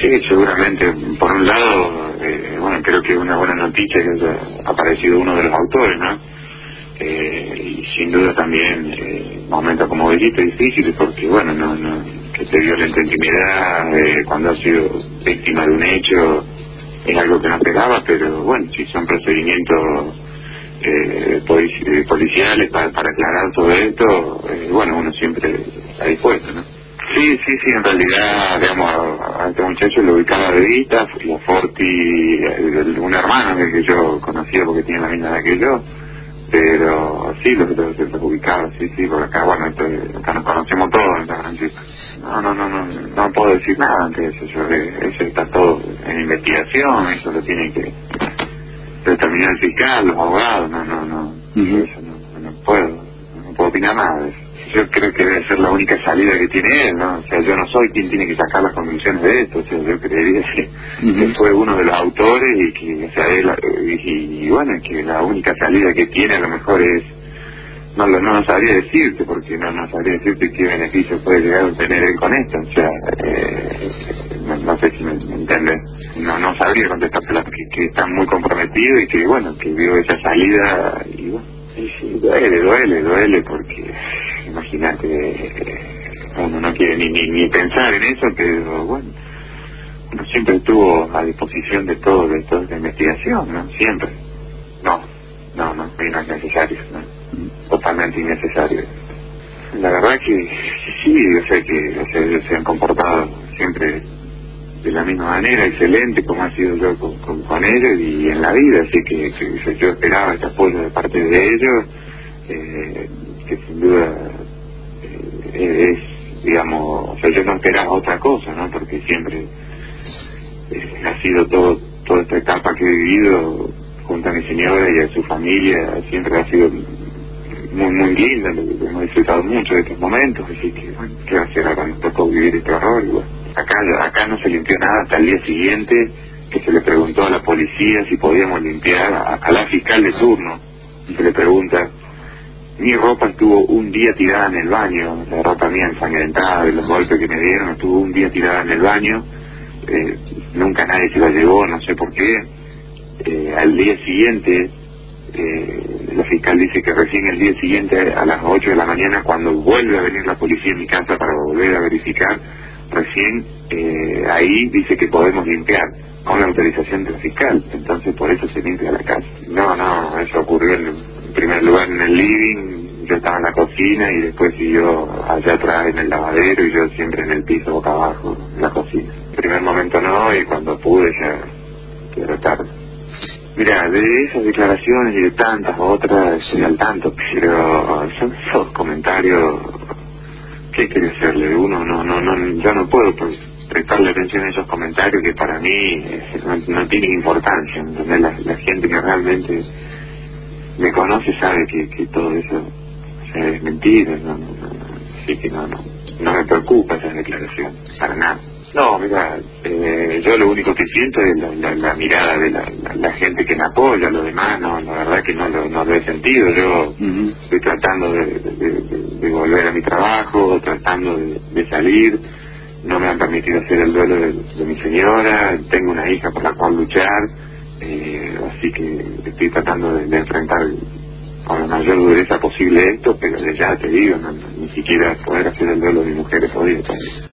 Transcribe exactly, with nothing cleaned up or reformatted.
Sí, seguramente. Por un lado, eh, bueno, creo que es una buena noticia que haya aparecido uno de los autores, ¿no? Eh, y sin duda también eh, momentos, como dijiste, difíciles, porque, bueno, no, no que se violenta intimidad eh, cuando ha sido víctima de un hecho es algo que no esperaba, pero bueno, si son procedimientos eh, polici- eh, policiales para, para aclarar todo esto, eh, bueno, uno siempre está dispuesto, ¿no? Sí, sí, sí, en realidad, digamos, a, a este muchacho lo ubicaba de vista, y a Forti, el- el- un hermano que, que yo conocía porque tiene la misma edad que yo, pero sí, los los los ubicaba, sí, sí, por acá, bueno, esto- acá nos conocemos todos en San Francisco. No, no, no, no, no puedo decir nada ante eso, yo, eh, eso está todo en investigación, eso lo tiene que determinar el fiscal, los abogados, no, no, no, Ujú. eso no, no puedo, no puedo opinar nada de eso. Yo creo que debe ser la única salida que tiene él, ¿no? O sea, yo no soy quien tiene que sacar las conclusiones de esto, o sea, yo creería que, que Ujú. fue uno de los autores y que, o sea, él, y, y bueno, que la única salida que tiene a lo mejor es, no lo no, lo sabría decirte, porque no, no sabría decirte qué beneficio puede llegar a obtener él con esto, o sea, eh, no, no sé si me, me entiendes, no, no sabría contestarte, la- que, que está muy comprometido y que, bueno, que vio esa salida y bueno, y sí, duele, duele, duele, porque imagínate, eh, uno no quiere ni, ni, ni pensar en eso, pero bueno, uno siempre estuvo a disposición de todo, de toda esta investigación, ¿no? Siempre. No, no, no, no es necesario, ¿no? Totalmente innecesario. La verdad que sí, o sea que o sea, ellos se han comportado siempre de la misma manera, excelente, como ha sido yo con, con, con ellos y en la vida, así que, que yo esperaba ese apoyo de parte de ellos, eh, que sin duda eh, es, digamos, o sea, yo no esperaba otra cosa, ¿no? Porque siempre eh, ha sido todo, toda esta etapa que he vivido junto a mi señora y a su familia, siempre ha sido muy, muy linda, lo- hemos disfrutado mucho de estos momentos, así que, bueno, ¿qué va a hacer ahora? Nos tocó vivir este horror, y bueno, acá, acá no se limpió nada hasta el día siguiente, que se le preguntó a la policía si podíamos limpiar, a, a la fiscal de turno, y se le pregunta, mi ropa estuvo un día tirada en el baño, la ropa mía ensangrentada de los golpes que me dieron, estuvo un día tirada en el baño, eh, nunca nadie se la llevó, no sé por qué, eh, al día siguiente, eh, la fiscal dice que recién el día siguiente a las ocho de la mañana, cuando vuelve a venir la policía en mi casa para volver a verificar, recién eh, ahí dice que podemos limpiar con la autorización del fiscal, entonces por eso se limpia la casa. No, no, eso ocurrió en, en primer lugar en el living, yo estaba en la cocina y después siguió allá atrás en el lavadero y yo siempre en el piso boca abajo, en la cocina. En primer momento no, y cuando pude ya era tarde. Mira, de esas declaraciones y de tantas otras estoy al tanto, pero son esos comentarios, ¿qué quiere hacerle? Uno no, no, no, yo no puedo pues, prestarle atención a esos comentarios que para mí eh, no, no tienen importancia, ¿entendés? La, la gente que realmente me conoce sabe que, que todo eso o sea, es mentira, no, no, no, no, así que no, no, no me preocupa esa declaración, para nada. No, mira, eh, yo lo único que siento es la, la, la mirada de la, la, la gente que me apoya, lo demás, no, la verdad que no lo, no lo he sentido. Yo Ujú. estoy tratando de, de, de- de volver a mi trabajo, tratando de, de salir, no me han permitido hacer el duelo de, de mi señora, tengo una hija por la cual luchar, eh, así que estoy tratando de, de enfrentar con la mayor dureza posible esto, pero ya te digo, no, no, ni siquiera poder hacer el duelo de mi mujer he podido todavía.